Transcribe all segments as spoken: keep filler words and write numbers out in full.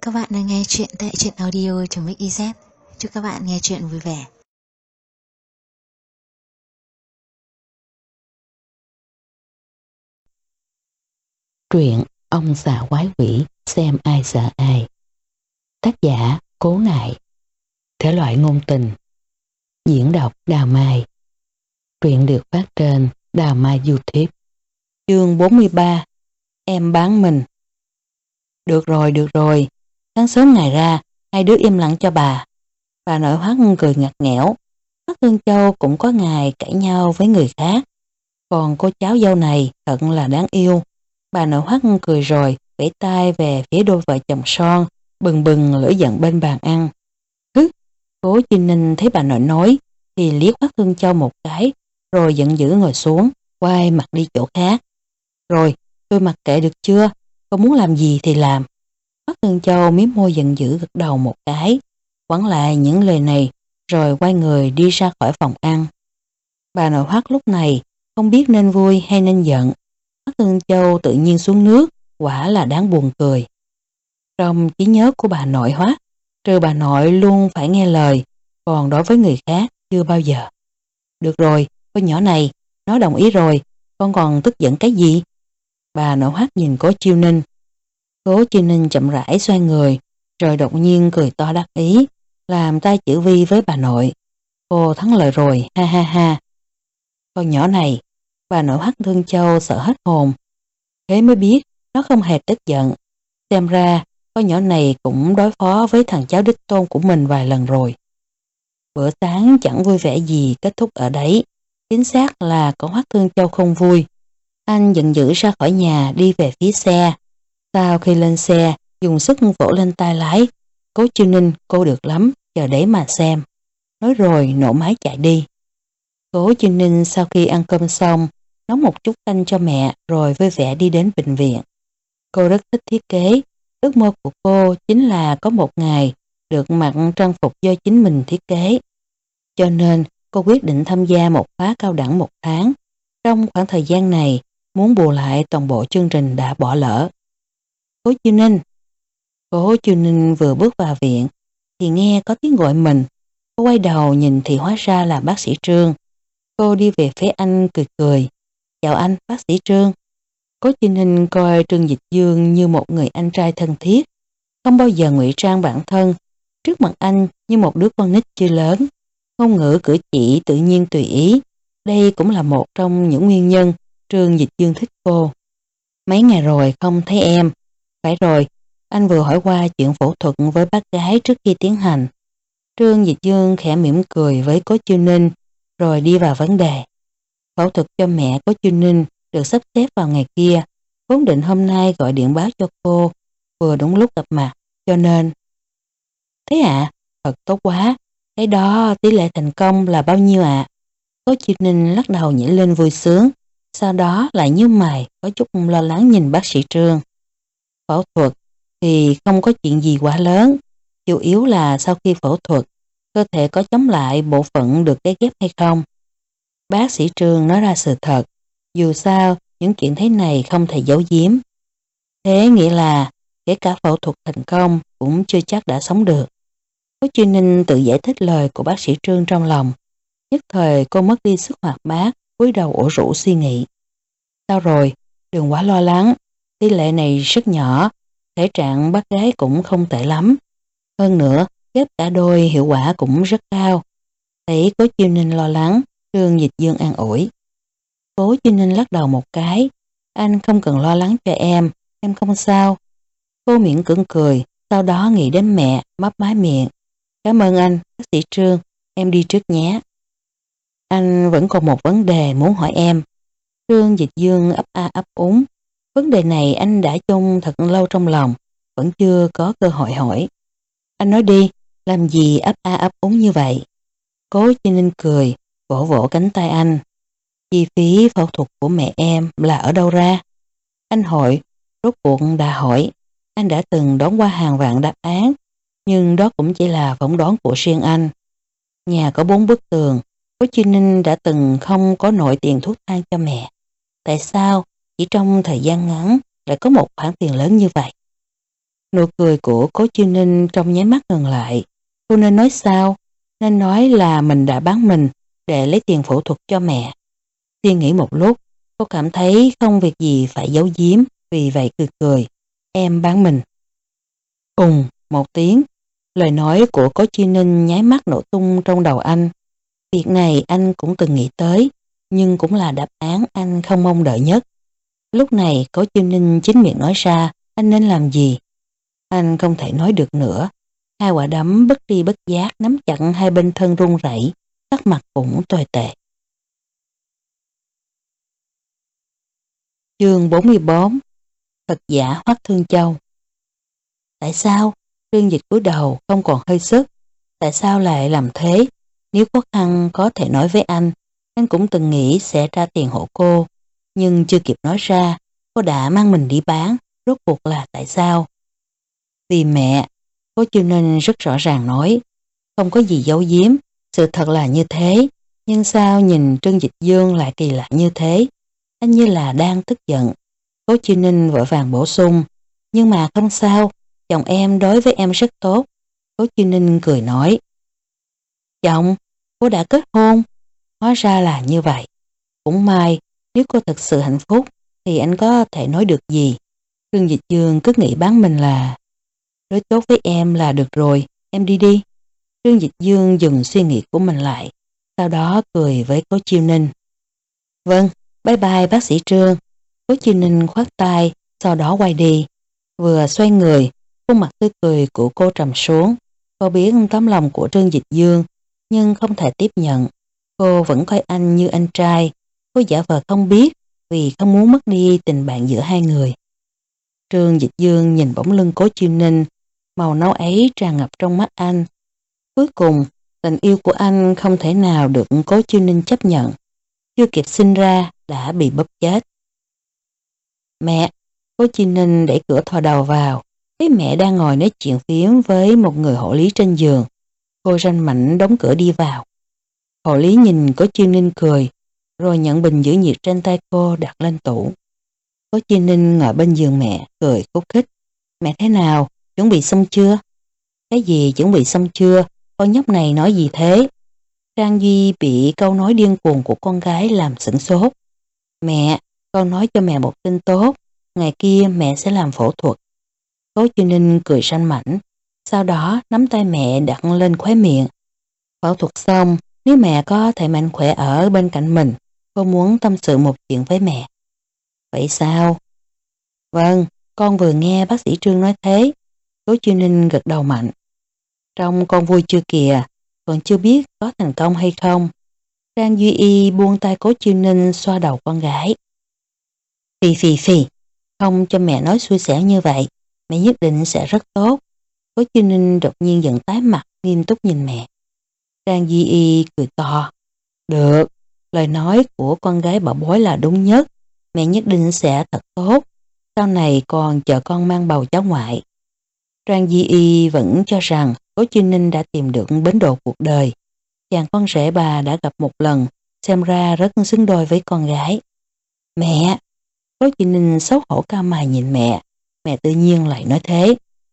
Các bạn đang nghe chuyện tại truyện audio.mix.iz. Chúc các bạn nghe chuyện vui vẻ. Truyện Ông xà quái quỷ xem ai sợ ai. Tác giả Cố Nại. Thể loại ngôn tình. Diễn đọc Đào Mai. Truyện được phát trên Đào Mai YouTube. Chương bốn mươi ba. Em bán mình. Được rồi, được rồi. Sáng sớm ngày ra, hai đứa im lặng cho bà. Bà nội Hoắc cười ngặt nghẽo. Hoắc Thương Châu cũng có ngày cãi nhau với người khác. Còn cô cháu dâu này thật là đáng yêu. Bà nội Hoắc cười rồi vẫy tay về phía đôi vợ chồng son bừng bừng lửa giận bên bàn ăn. Hứ! Cố Chi Ninh thấy bà nội nói thì liếc Hoắc Thương Châu một cái rồi giận dữ ngồi xuống, quay mặt đi chỗ khác. Rồi, tôi mặc kệ được chưa? Cô muốn làm gì thì làm. Hoắc Thương Châu miếm môi giận dữ gật đầu một cái, quẳng lại những lời này rồi quay người đi ra khỏi phòng ăn. Bà nội Hoắc lúc này không biết nên vui hay nên giận. Hoắc Thương Châu tự nhiên xuống nước, quả là đáng buồn cười. Trong trí nhớ của bà nội Hoắc, trừ bà nội luôn phải nghe lời, còn đối với người khác chưa bao giờ. Được rồi, con nhỏ này, nó đồng ý rồi, con còn tức giận cái gì? Bà nội Hoắc nhìn Cố Chiêu Ninh. Cố Chiêu Ninh chậm rãi xoay người, rồi đột nhiên cười to đắc ý, làm tay chữ vi với bà nội. Cô thắng lời rồi, ha ha ha. Con nhỏ này, bà nội Hoắc Thương Châu sợ hết hồn. Thế mới biết nó không hề tức giận. Xem ra con nhỏ này cũng đối phó với thằng cháu đích tôn của mình vài lần rồi. Bữa sáng chẳng vui vẻ gì kết thúc ở đấy. Chính xác là con Hoắc Thương Châu không vui. Anh giận dữ ra khỏi nhà đi về phía xe. Sau khi lên xe, dùng sức vỗ lên tay lái. Cố Chiêu Ninh, cô được lắm, chờ đấy mà xem. Nói rồi nổ máy chạy đi. Cố Chiêu Ninh sau khi ăn cơm xong, nấu một chút canh cho mẹ rồi vui vẻ đi đến bệnh viện. Cô rất thích thiết kế. Ước mơ của cô chính là có một ngày được mặc trang phục do chính mình thiết kế. Cho nên cô quyết định tham gia một khóa cao đẳng một tháng. Trong khoảng thời gian này, muốn bù lại toàn bộ chương trình đã bỏ lỡ. Cố Chiêu Ninh. Cố Chiêu Ninh vừa bước vào viện thì nghe có tiếng gọi mình. Cô quay đầu nhìn thì hóa ra là bác sĩ Trương. Cô đi về phía anh cười cười. Chào anh, bác sĩ Trương. Cố Chi Ninh coi Trương Dịch Dương như một người anh trai thân thiết, không bao giờ ngụy trang bản thân, trước mặt anh như một đứa con nít chưa lớn, ngôn ngữ cử chỉ tự nhiên tùy ý. Đây cũng là một trong những nguyên nhân Trương Dịch Dương thích cô. Mấy ngày rồi không thấy em. Phải rồi, anh vừa hỏi qua chuyện phẫu thuật với bác gái trước khi tiến hành. Trương Dịch Dương khẽ mỉm cười với Cố Chiêu Ninh, rồi đi vào vấn đề. Phẫu thuật cho mẹ Cố Chiêu Ninh được sắp xếp vào ngày kia, vốn định hôm nay gọi điện báo cho cô, vừa đúng lúc gặp mặt, cho nên. Thế ạ, à, thật tốt quá, cái đó tỷ lệ thành công là bao nhiêu ạ? À? Cố Chiêu Ninh lắc đầu nhảy lên vui sướng, sau đó lại nhíu mày có chút lo lắng nhìn bác sĩ Trương. Phẫu thuật thì không có chuyện gì quá lớn, chủ yếu là sau khi phẫu thuật, cơ thể có chống lại bộ phận được cấy ghép hay không. Bác sĩ Trương nói ra sự thật, dù sao những chuyện thế này không thể giấu giếm. Thế nghĩa là kể cả phẫu thuật thành công cũng chưa chắc đã sống được. Cố Chiêu Ninh tự giải thích lời của bác sĩ Trương trong lòng. Nhất thời cô mất đi sức hoạt bát, cúi đầu ủ rũ suy nghĩ. Sao rồi? Đừng quá lo lắng. Tỷ lệ này rất nhỏ, thể trạng bác gái cũng không tệ lắm. Hơn nữa, ghép cả đôi hiệu quả cũng rất cao. Thấy Cố Chiêu Ninh lo lắng, Trương Dịch Dương an ủi. Cố Chiêu Ninh lắc đầu một cái. Anh không cần lo lắng cho em, em không sao. Cô miễn cưỡng cười, sau đó nghĩ đến mẹ, mấp máy miệng. Cảm ơn anh, bác sĩ Trương, em đi trước nhé. Anh vẫn còn một vấn đề muốn hỏi em. Trương Dịch Dương ấp a ấp úng. Vấn đề này anh đã chôn thật lâu trong lòng, vẫn chưa có cơ hội hỏi. Anh nói đi, làm gì ấp a ấp úng như vậy? Cố Chi Ninh cười, vỗ vỗ cánh tay anh. Chi phí phẫu thuật của mẹ em là ở đâu ra? Anh hỏi, rốt cuộc đã hỏi. Anh đã từng đoán qua hàng vạn đáp án, nhưng đó cũng chỉ là phỏng đoán của riêng anh. Nhà có bốn bức tường, Cố Chi Ninh đã từng không có nổi tiền thuốc thang cho mẹ. Tại sao chỉ trong thời gian ngắn lại có một khoản tiền lớn như vậy? Nụ cười của Cố Chiêu Ninh trong nháy mắt ngừng lại. Cô nên nói sao? Nên nói là mình đã bán mình để lấy tiền phẫu thuật cho mẹ. Suy nghĩ một lúc, cô cảm thấy không việc gì phải giấu giếm, vì vậy cười cười. Em bán mình. Ùng, một tiếng. Lời nói của Cố Chiêu Ninh nháy mắt nổ tung trong đầu anh. Việc này anh cũng từng nghĩ tới, nhưng cũng là đáp án anh không mong đợi nhất. Lúc này Cố Chiêu Ninh chính miệng nói ra anh nên làm gì. Anh không thể nói được nữa. Hai quả đấm bất tri bất giác nắm chặt hai bên thân run rẩy, sắc mặt cũng tồi tệ. Chương bốn mươi bốn. Thật giả Hoắc Thương Châu. Tại sao? Trương Dịch cúi đầu không còn hơi sức. Tại sao lại làm thế? Nếu khó khăn có thể nói với anh, anh cũng từng nghĩ sẽ ra tiền hộ cô. Nhưng chưa kịp nói ra, cô đã mang mình đi bán. Rốt cuộc là tại sao? Vì mẹ. Cố Chiêu Ninh rất rõ ràng nói. Không có gì giấu giếm. Sự thật là như thế. Nhưng sao nhìn Trương Dịch Dương lại kỳ lạ như thế? Anh như là đang tức giận. Cố Chiêu Ninh vội vàng bổ sung. Nhưng mà không sao. Chồng em đối với em rất tốt. Cố Chiêu Ninh cười nói. Chồng, cô đã kết hôn. Hóa ra là như vậy. Cũng may, nếu cô thật sự hạnh phúc thì anh có thể nói được gì. Trương Dịch Dương cứ nghĩ bán mình là đối tốt với em là được rồi, em đi đi. Trương Dịch Dương dừng suy nghĩ của mình lại, sau đó cười với Cố Chiêu Ninh. Vâng, bye bye bác sĩ Trương. Cố Chiêu Ninh khoát tay, sau đó quay đi. Vừa xoay người, khuôn mặt tươi cười của cô trầm xuống. Cô biết tấm lòng của Trương Dịch Dương, nhưng không thể tiếp nhận. Cô vẫn coi anh như anh trai. Cô giả vờ không biết, vì không muốn mất đi tình bạn giữa hai người. Trương Dịch Dương nhìn bóng lưng Cố Chiêu Ninh, màu nâu ấy tràn ngập trong mắt anh. Cuối cùng, tình yêu của anh không thể nào được Cố Chiêu Ninh chấp nhận. Chưa kịp sinh ra, đã bị bóp chết. Mẹ! Cố Chiêu Ninh đẩy cửa thò đầu vào, thấy mẹ đang ngồi nói chuyện phiếm với một người hộ lý trên giường. Cô ranh mảnh đóng cửa đi vào. Hộ lý nhìn Cố Chiêu Ninh cười, rồi nhận bình giữ nhiệt trên tay cô đặt lên tủ. Cố Chiêu Ninh ngồi bên giường mẹ, cười khúc khích. Mẹ thế nào? Chuẩn bị xong chưa? Cái gì chuẩn bị xong chưa? Con nhóc này nói gì thế? Trang Duy bị câu nói điên cuồng của con gái làm sửng sốt. Mẹ, con nói cho mẹ một tin tốt. Ngày kia mẹ sẽ làm phẫu thuật. Cố Chiêu Ninh cười sanh mảnh, sau đó nắm tay mẹ đặt lên khóe miệng. Phẫu thuật xong, nếu mẹ có thể mạnh khỏe ở bên cạnh mình, cô muốn tâm sự một chuyện với mẹ. Vậy sao? Vâng, con vừa nghe bác sĩ Trương nói thế. Cố Chiêu Ninh gật đầu mạnh. Trong con vui chưa kìa, còn chưa biết có thành công hay không. Trang Duy Y buông tay Cố Chiêu Ninh xoa đầu con gái. Phì phì phì, không cho mẹ nói xui xẻo như vậy, mẹ nhất định sẽ rất tốt. Cố Chiêu Ninh đột nhiên giận tái mặt, nghiêm túc nhìn mẹ. Trang Duy Y cười to. Được, lời nói của con gái bảo bối là đúng nhất, mẹ nhất định sẽ thật tốt. Sau này còn chờ con mang bầu cháu ngoại. Trang Di Y vẫn cho rằng Cố Chiêu Ninh đã tìm được bến đỗ cuộc đời. Chàng con rể bà đã gặp một lần, xem ra rất xứng đôi với con gái. Mẹ! Cố Chiêu Ninh xấu hổ cao mày nhìn mẹ. Mẹ tự nhiên lại nói thế.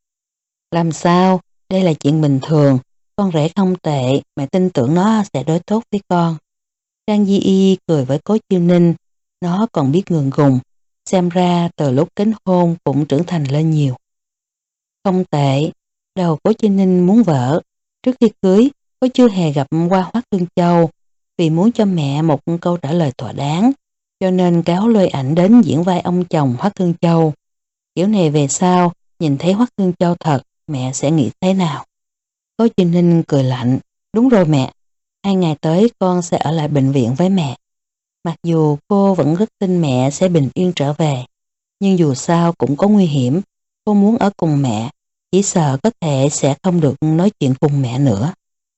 Làm sao? Đây là chuyện bình thường. Con rể không tệ, mẹ tin tưởng nó sẽ đối tốt với con. Trang Di Y cười với Cố Chiêu Ninh. Nó còn biết ngượng ngùng. Xem ra từ lúc kết hôn cũng trưởng thành lên nhiều. Không tệ, đầu Cố Chiêu Ninh muốn vợ. Trước khi cưới, cô chưa hề gặp qua Hoắc Thương Châu. Vì muốn cho mẹ một câu trả lời thỏa đáng, cho nên cáo lôi ảnh đến diễn vai ông chồng Hoắc Thương Châu. Kiểu này về sau, nhìn thấy Hoắc Thương Châu thật, mẹ sẽ nghĩ thế nào? Cố Chiêu Ninh cười lạnh. Đúng rồi mẹ, hai ngày tới con sẽ ở lại bệnh viện với mẹ. Mặc dù cô vẫn rất tin mẹ sẽ bình yên trở về, nhưng dù sao cũng có nguy hiểm. Cô muốn ở cùng mẹ, chỉ sợ có thể sẽ không được nói chuyện cùng mẹ nữa.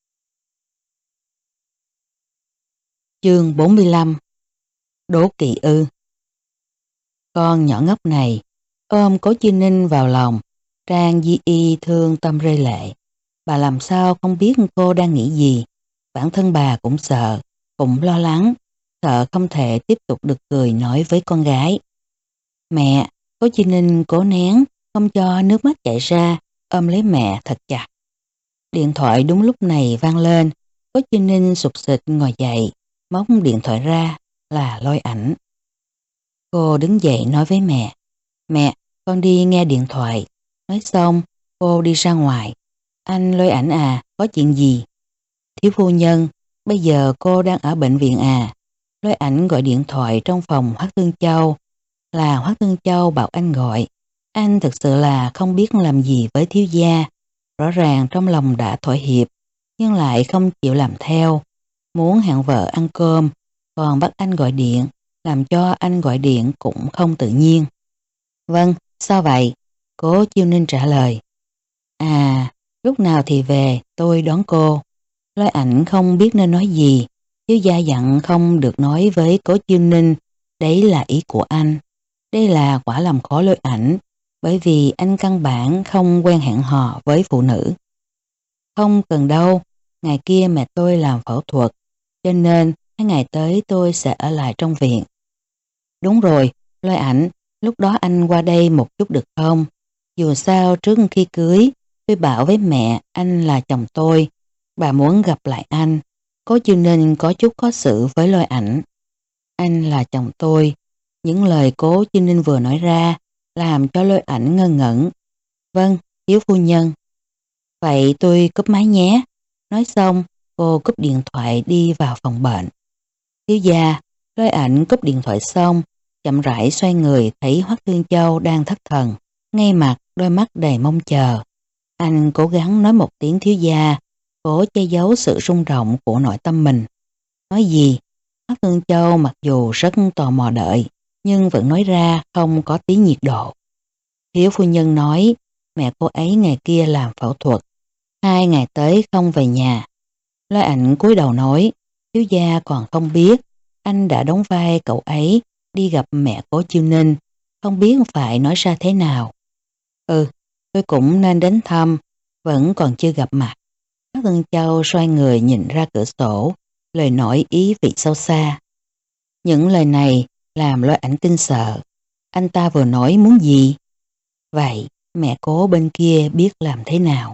Chương bốn mươi lăm. Đố kỵ ư. Con nhỏ ngốc này, ôm Cố Chiêu Ninh vào lòng, Trang Di Y thương tâm rơi lệ. Bà làm sao không biết cô đang nghĩ gì. Bản thân bà cũng sợ, cũng lo lắng, sợ không thể tiếp tục được cười nói với con gái. Mẹ, Cố Chiêu Ninh cố nén, không cho nước mắt chảy ra, ôm lấy mẹ thật chặt. Điện thoại đúng lúc này vang lên, Cố Chi Ninh sụp sịch ngồi dậy, móc điện thoại ra là Lôi Ảnh. Cô đứng dậy nói với mẹ, mẹ, con đi nghe điện thoại. Nói xong, cô đi ra ngoài. Anh Lôi Ảnh à, có chuyện gì? Thiếu phu nhân, bây giờ cô đang ở bệnh viện à? Lôi Ảnh gọi điện thoại trong phòng Hoắc Tương Châu. Là Hoắc Tương Châu bảo anh gọi. Anh thực sự là không biết làm gì với thiếu gia. Rõ ràng trong lòng đã thỏa hiệp, nhưng lại không chịu làm theo. Muốn hẹn vợ ăn cơm, còn bắt anh gọi điện, làm cho anh gọi điện cũng không tự nhiên. Vâng, sao vậy? Cố Chiêu Ninh trả lời. À, lúc nào thì về, tôi đón cô. Lôi Ảnh không biết nên nói gì. Thiếu gia dặn không được nói với Cố Chiêu Ninh, đấy là ý của anh. Đây là quả làm khó Lôi Ảnh, bởi vì anh căn bản không quen hẹn hò với phụ nữ. Không cần đâu, ngày kia mẹ tôi làm phẫu thuật, cho nên hai ngày tới tôi sẽ ở lại trong viện. Đúng rồi, Lôi Ảnh, lúc đó anh qua đây một chút được không? Dù sao trước khi cưới, tôi bảo với mẹ anh là chồng tôi, bà muốn gặp lại anh. Cố Chiêu Ninh có chút khó xử với Lôi Ảnh. Anh là chồng tôi. Những lời Cố Chiêu Ninh vừa nói ra làm cho Lôi Ảnh ngơ ngẩn. Vâng, thiếu phu nhân. Vậy tôi cúp máy nhé. Nói xong, cô cúp điện thoại đi vào phòng bệnh. Thiếu gia, Lôi Ảnh cúp điện thoại xong, chậm rãi xoay người thấy Hoắc Tương Châu đang thất thần, ngay mặt đôi mắt đầy mong chờ. Anh cố gắng nói một tiếng thiếu gia, cố che giấu sự rung động của nội tâm mình. Nói gì? Hoắc Tương Châu mặc dù rất tò mò đợi, nhưng vẫn nói ra không có tí nhiệt độ. Thiếu phu nhân nói, mẹ cô ấy ngày kia làm phẫu thuật, hai ngày tới không về nhà. Lôi Ảnh cúi đầu nói, thiếu gia còn không biết, anh đã đóng vai cậu ấy đi gặp mẹ Cố Chiêu Ninh, không biết phải nói ra thế nào. Ừ, tôi cũng nên đến thăm, vẫn còn chưa gặp mặt. Hoắc Tương Châu xoay người nhìn ra cửa sổ, lời nói ý vị sâu xa. Những lời này làm Lôi Ảnh kinh sợ. Anh ta vừa nói muốn gì? Vậy mẹ Cố bên kia biết làm thế nào?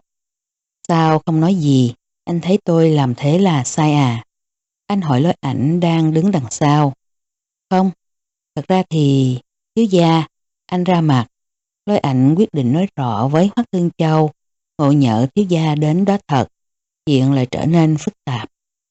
Sao không nói gì? Anh thấy tôi làm thế là sai à? Anh hỏi Lôi Ảnh đang đứng đằng sau. Không, thật ra thì thiếu gia, anh ra mặt. Lôi Ảnh quyết định nói rõ với Hoắc Tương Châu, ngộ nhỡ thiếu gia đến đó thật, chuyện lại trở nên phức tạp.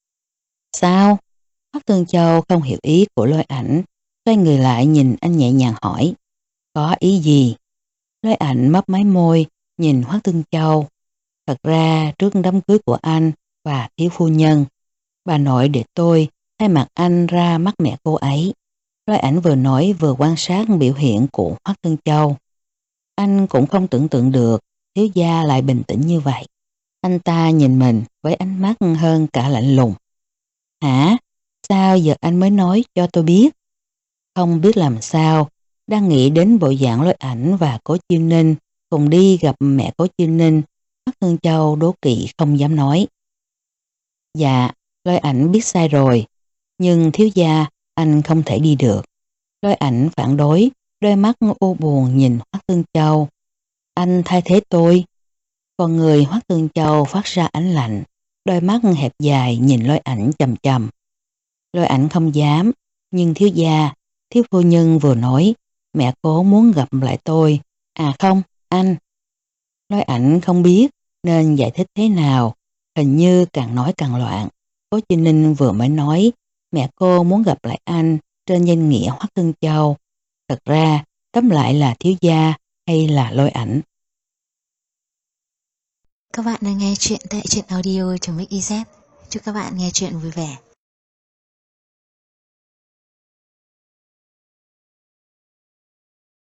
Sao? Hoắc Tương Châu không hiểu ý của Lôi Ảnh, xoay người lại nhìn anh nhẹ nhàng hỏi. Có ý gì? Lôi Ảnh mấp máy môi, nhìn Hoắc Tương Châu. Thật ra trước đám cưới của anh và thiếu phu nhân, bà nội để tôi thay mặt anh ra mắt mẹ cô ấy. Lôi Ảnh vừa nói vừa quan sát biểu hiện của Hoắc Tương Châu. Anh cũng không tưởng tượng được thiếu gia lại bình tĩnh như vậy. Anh ta nhìn mình với ánh mắt hơn cả lạnh lùng. Hả? Sao giờ anh mới nói cho tôi biết? Không biết làm sao, đang nghĩ đến bộ dạng Lôi Ảnh và Cố Chiêu Ninh cùng đi gặp mẹ Cố Chiêu Ninh. Hoắc Tương Châu đố kỵ không dám nói. Dạ, Lôi Ảnh biết sai rồi, nhưng thiếu gia anh không thể đi được. Lôi Ảnh phản đối, đôi mắt u buồn nhìn Hoắc Tương Châu. Anh thay thế tôi. Con người Hoắc Tương Châu phát ra ánh lạnh, đôi mắt hẹp dài nhìn Lôi Ảnh chằm chằm. Lôi Ảnh không dám, nhưng thiếu gia, thiếu phu nhân vừa nói, mẹ Cố muốn gặp lại tôi. À không, anh. Lôi Ảnh không biết nên giải thích thế nào, hình như càng nói càng loạn. Cố Chi Ninh vừa mới nói, mẹ cô muốn gặp lại anh trên danh nghĩa Hoắc Tương Châu. Thật ra, tóm lại là thiếu gia hay là Lôi Ảnh. Các bạn đang nghe chuyện tại truyện audio.mixyz. Chúc các bạn nghe chuyện vui vẻ.